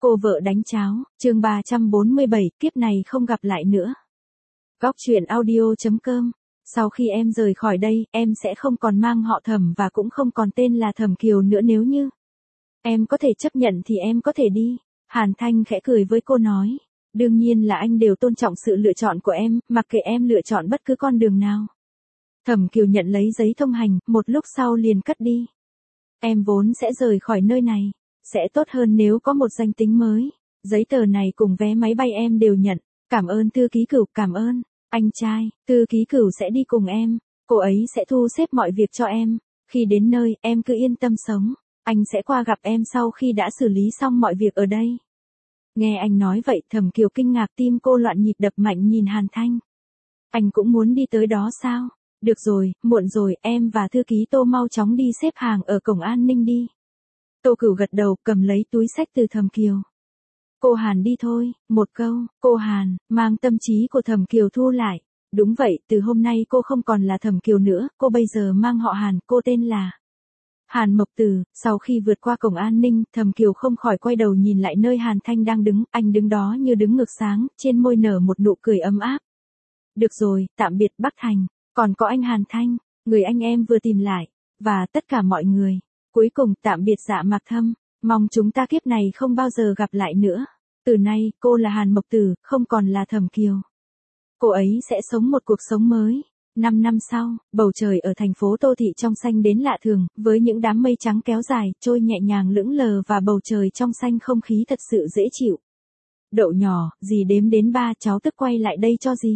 Cô vợ đánh cháo, chương 347, kiếp này không gặp lại nữa. Góc truyện audio.com. Sau khi em rời khỏi đây, em sẽ không còn mang họ Thẩm và cũng không còn tên là Thẩm Kiều nữa nếu như em có thể chấp nhận thì em có thể đi. Hàn Thanh khẽ cười với cô nói. Đương nhiên là anh đều tôn trọng sự lựa chọn của em, mặc kệ em lựa chọn bất cứ con đường nào. Thẩm Kiều nhận lấy giấy thông hành, một lúc sau liền cất đi. Em vốn sẽ rời khỏi nơi này. Sẽ tốt hơn nếu có một danh tính mới. Giấy tờ này cùng vé máy bay em đều nhận. Cảm ơn Thư Ký Cửu, cảm ơn. Anh trai, Thư Ký Cửu sẽ đi cùng em. Cô ấy sẽ thu xếp mọi việc cho em. Khi đến nơi, em cứ yên tâm sống. Anh sẽ qua gặp em sau khi đã xử lý xong mọi việc ở đây. Nghe anh nói vậy, Thẩm Kiều kinh ngạc, tim cô loạn nhịp đập mạnh nhìn Hàn Thanh. Anh cũng muốn đi tới đó sao? Được rồi, muộn rồi, em và Thư Ký Tô mau chóng đi xếp hàng ở cổng an ninh đi. Tô Cửu gật đầu, cầm lấy túi xách từ Thẩm Kiều. Cô Hàn đi thôi, một câu, cô Hàn, mang tâm trí của Thẩm Kiều thu lại. Đúng vậy, từ hôm nay cô không còn là Thẩm Kiều nữa, cô bây giờ mang họ Hàn, cô tên là Hàn Mộc Tử. Sau khi vượt qua cổng an ninh, Thẩm Kiều không khỏi quay đầu nhìn lại nơi Hàn Thanh đang đứng, anh đứng đó như đứng ngược sáng, trên môi nở một nụ cười ấm áp. Được rồi, tạm biệt Bắc Thành, còn có anh Hàn Thanh, người anh em vừa tìm lại, và tất cả mọi người. Cuối cùng tạm biệt Dạ Mạc Thâm, mong chúng ta kiếp này không bao giờ gặp lại nữa. Từ nay, cô là Hàn Mộc Tử, không còn là Thẩm Kiều. Cô ấy sẽ sống một cuộc sống mới. 5 năm sau, bầu trời ở thành phố Tô Thị trong xanh đến lạ thường, với những đám mây trắng kéo dài, trôi nhẹ nhàng lững lờ và bầu trời trong xanh không khí thật sự dễ chịu. Đậu nhỏ, dì đếm đến 3, cháu tức quay lại đây cho dì.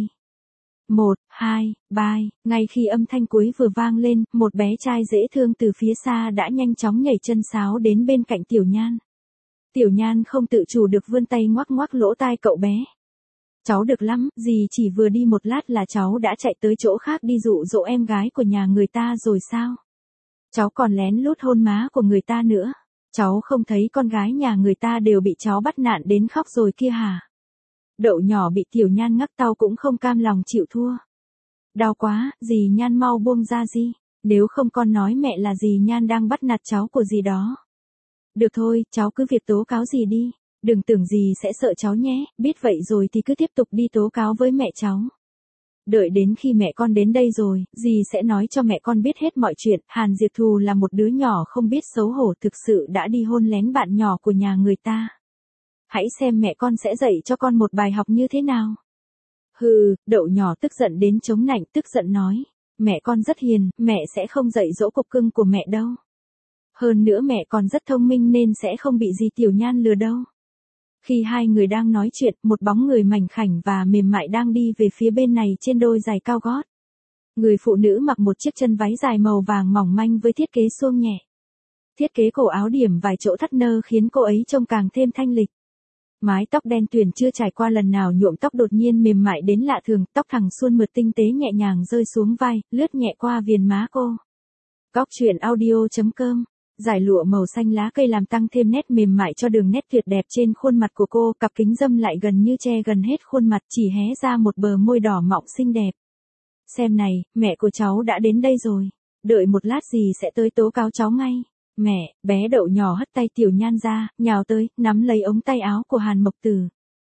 1, 2, 3, ngay khi âm thanh cuối vừa vang lên, một bé trai dễ thương từ phía xa đã nhanh chóng nhảy chân sáo đến bên cạnh Tiểu Nhan. Tiểu Nhan không tự chủ được vươn tay ngoắc ngoắc lỗ tai cậu bé. Cháu được lắm, dì chỉ vừa đi một lát là cháu đã chạy tới chỗ khác đi dụ dỗ em gái của nhà người ta rồi sao? Cháu còn lén lút hôn má của người ta nữa. Cháu không thấy con gái nhà người ta đều bị cháu bắt nạt đến khóc rồi kia hả? Đậu nhỏ bị Tiểu Nhan ngắc tau cũng không cam lòng chịu thua. Đau quá, dì Nhan mau buông ra dì. Nếu không con nói mẹ là dì Nhan đang bắt nạt cháu của dì đó. Được thôi, cháu cứ việc tố cáo dì đi. Đừng tưởng dì sẽ sợ cháu nhé, biết vậy rồi thì cứ tiếp tục đi tố cáo với mẹ cháu. Đợi đến khi mẹ con đến đây rồi, dì sẽ nói cho mẹ con biết hết mọi chuyện. Hàn Diệp Thù là một đứa nhỏ không biết xấu hổ, thực sự đã đi hôn lén bạn nhỏ của nhà người ta. Hãy xem mẹ con sẽ dạy cho con một bài học như thế nào. Hừ, đậu nhỏ tức giận đến chống nạnh, tức giận nói. Mẹ con rất hiền, mẹ sẽ không dạy dỗ cục cưng của mẹ đâu. Hơn nữa mẹ còn rất thông minh nên sẽ không bị dì Tiểu Nhan lừa đâu. Khi hai người đang nói chuyện, một bóng người mảnh khảnh và mềm mại đang đi về phía bên này trên đôi giày cao gót. Người phụ nữ mặc một chiếc chân váy dài màu vàng mỏng manh với thiết kế suông nhẹ. Thiết kế cổ áo điểm vài chỗ thắt nơ khiến cô ấy trông càng thêm thanh lịch. Mái tóc đen tuyền chưa trải qua lần nào nhuộm tóc đột nhiên mềm mại đến lạ thường, tóc thẳng suôn mượt tinh tế nhẹ nhàng rơi xuống vai, lướt nhẹ qua viền má cô. Góc truyện audio.com. Dải lụa màu xanh lá cây làm tăng thêm nét mềm mại cho đường nét tuyệt đẹp trên khuôn mặt của cô, cặp kính râm lại gần như che gần hết khuôn mặt, chỉ hé ra một bờ môi đỏ mọng xinh đẹp. Xem này, mẹ của cháu đã đến đây rồi. Đợi một lát dì sẽ tới tố cáo cháu ngay. Mẹ, bé đậu nhỏ hất tay Tiểu Nhan ra, nhào tới, nắm lấy ống tay áo của Hàn Mộc Tử.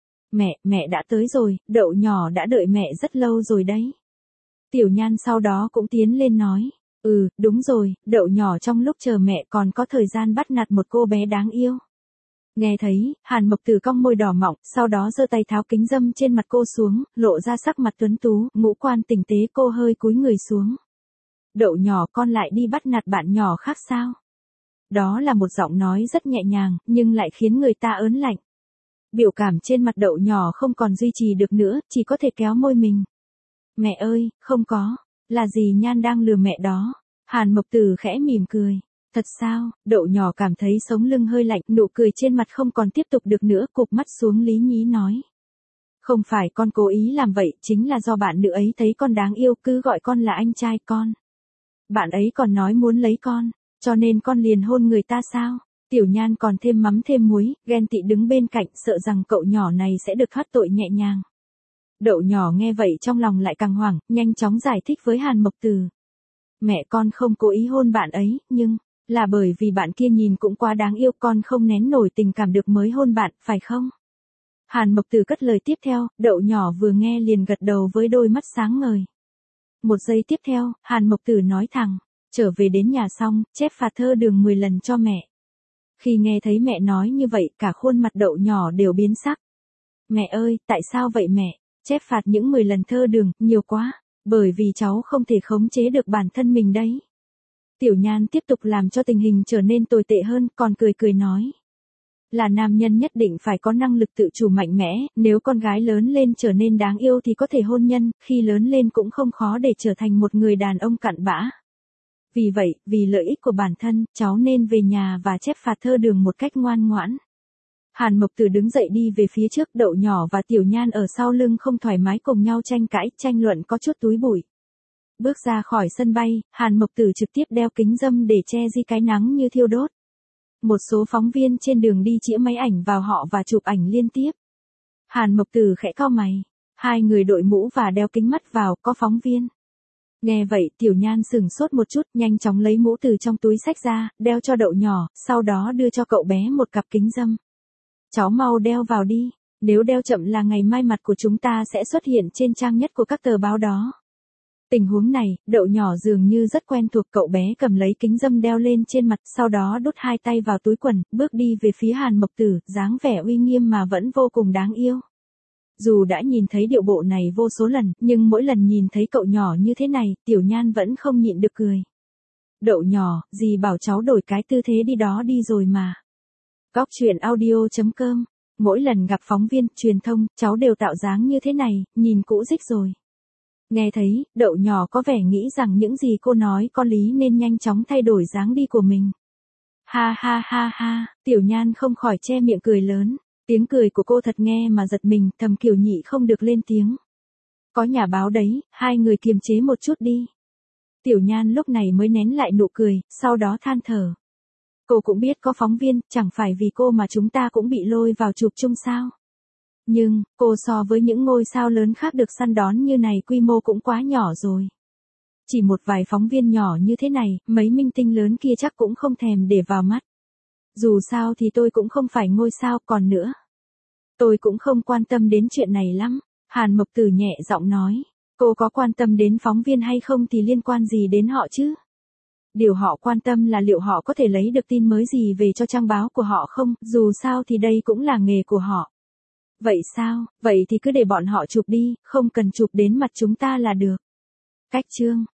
Mẹ đã tới rồi, đậu nhỏ đã đợi mẹ rất lâu rồi đấy. Tiểu Nhan sau đó cũng tiến lên nói. Đúng rồi, đậu nhỏ trong lúc chờ mẹ còn có thời gian bắt nạt một cô bé đáng yêu. Nghe thấy, Hàn Mộc Tử cong môi đỏ mọng, sau đó giơ tay tháo kính râm trên mặt cô xuống, lộ ra sắc mặt tuấn tú, ngũ quan tinh tế, cô hơi cúi người xuống. Đậu nhỏ, con lại đi bắt nạt bạn nhỏ khác sao? Đó là một giọng nói rất nhẹ nhàng, nhưng lại khiến người ta ớn lạnh. Biểu cảm trên mặt đậu nhỏ không còn duy trì được nữa, chỉ có thể kéo môi mình. Mẹ ơi, không có. Là dì Nhan đang lừa mẹ đó. Hàn Mộc Tử khẽ mỉm cười. Thật sao? Đậu nhỏ cảm thấy sống lưng hơi lạnh, nụ cười trên mặt không còn tiếp tục được nữa, cụp mắt xuống lý nhí nói. Không phải con cố ý làm vậy, chính là do bạn nữ ấy thấy con đáng yêu, cứ gọi con là anh trai con. Bạn ấy còn nói muốn lấy con, cho nên con liền hôn người ta sao? Tiểu Nhan còn thêm mắm thêm muối, ghen tị đứng bên cạnh, sợ rằng cậu nhỏ này sẽ được thoát tội nhẹ nhàng. Đậu nhỏ nghe vậy trong lòng lại càng hoảng, nhanh chóng giải thích với Hàn Mộc Tử. Mẹ con không cố ý hôn bạn ấy, nhưng Là bởi vì bạn kia nhìn cũng quá đáng yêu, con không nén nổi tình cảm được mới hôn bạn, phải không? Hàn Mộc Tử cất lời tiếp theo, Đậu Nhỏ vừa nghe liền gật đầu với đôi mắt sáng ngời. Một giây tiếp theo, Hàn Mộc Tử nói thẳng, trở về đến nhà xong, chép phạt thơ đường 10 lần cho mẹ. Khi nghe thấy mẹ nói như vậy, cả khuôn mặt Đậu Nhỏ đều biến sắc. Mẹ ơi, tại sao vậy mẹ? Chép phạt những 10 lần thơ đường, nhiều quá, bởi vì cháu không thể khống chế được bản thân mình đấy. Tiểu Nhan tiếp tục làm cho tình hình trở nên tồi tệ hơn, còn cười cười nói. Là nam nhân nhất định phải có năng lực tự chủ mạnh mẽ, nếu con gái lớn lên trở nên đáng yêu thì có thể hôn nhân, khi lớn lên cũng không khó để trở thành một người đàn ông cặn bã. Vì vậy, vì lợi ích của bản thân, cháu nên về nhà và chép phạt thơ đường một cách ngoan ngoãn. Hàn Mộc Tử đứng dậy đi về phía trước, Đậu Nhỏ và Tiểu Nhan ở sau lưng không thoải mái cùng nhau tranh cãi, tranh luận có chút túi bụi. Bước ra khỏi sân bay, Hàn Mộc Tử trực tiếp đeo kính râm để che di cái nắng như thiêu đốt. Một số phóng viên trên đường đi chĩa máy ảnh vào họ và chụp ảnh liên tiếp. Hàn Mộc Tử khẽ cau mày. Hai người đội mũ và đeo kính mắt vào, có phóng viên. Nghe vậy, Tiểu Nhan sửng sốt một chút, nhanh chóng lấy mũ từ trong túi xách ra, đeo cho Đậu Nhỏ, sau đó đưa cho cậu bé một cặp kính râm. Cháu mau đeo vào đi, nếu đeo chậm là ngày mai mặt của chúng ta sẽ xuất hiện trên trang nhất của các tờ báo đó. Tình huống này, Đậu Nhỏ dường như rất quen thuộc, cậu bé cầm lấy kính râm đeo lên trên mặt, sau đó đút hai tay vào túi quần, bước đi về phía Hàn Mộc Tử, dáng vẻ uy nghiêm mà vẫn vô cùng đáng yêu. Dù đã nhìn thấy điệu bộ này vô số lần, nhưng mỗi lần nhìn thấy cậu nhỏ như thế này, Tiểu Nhan vẫn không nhịn được cười. Đậu Nhỏ, dì bảo cháu đổi cái tư thế đi đó đi rồi mà. Góc truyện audio.com. Mỗi lần gặp phóng viên, truyền thông, cháu đều tạo dáng như thế này, nhìn cũ rích rồi. Nghe thấy, Đậu Nhỏ có vẻ nghĩ rằng những gì cô nói có lý nên nhanh chóng thay đổi dáng đi của mình. Ha ha ha ha, Tiểu Nhan không khỏi che miệng cười lớn. Tiếng cười của cô thật nghe mà giật mình, Thầm Kiều nhị không được lên tiếng. Có nhà báo đấy, hai người kiềm chế một chút đi. Tiểu Nhan lúc này mới nén lại nụ cười, sau đó than thở. Cô cũng biết có phóng viên, chẳng phải vì cô mà chúng ta cũng bị lôi vào chụp chung sao. Nhưng, cô so với những ngôi sao lớn khác được săn đón như này quy mô cũng quá nhỏ rồi. Chỉ một vài phóng viên nhỏ như thế này, mấy minh tinh lớn kia chắc cũng không thèm để vào mắt. Dù sao thì tôi cũng không phải ngôi sao, còn nữa. Tôi cũng không quan tâm đến chuyện này lắm. Hàn Mộc Tử nhẹ giọng nói. Cô có quan tâm đến phóng viên hay không thì liên quan gì đến họ chứ? Điều họ quan tâm là liệu họ có thể lấy được tin mới gì về cho trang báo của họ không, dù sao thì đây cũng là nghề của họ. Vậy sao, vậy thì cứ để bọn họ chụp đi, không cần chụp đến mặt chúng ta là được. Cách chương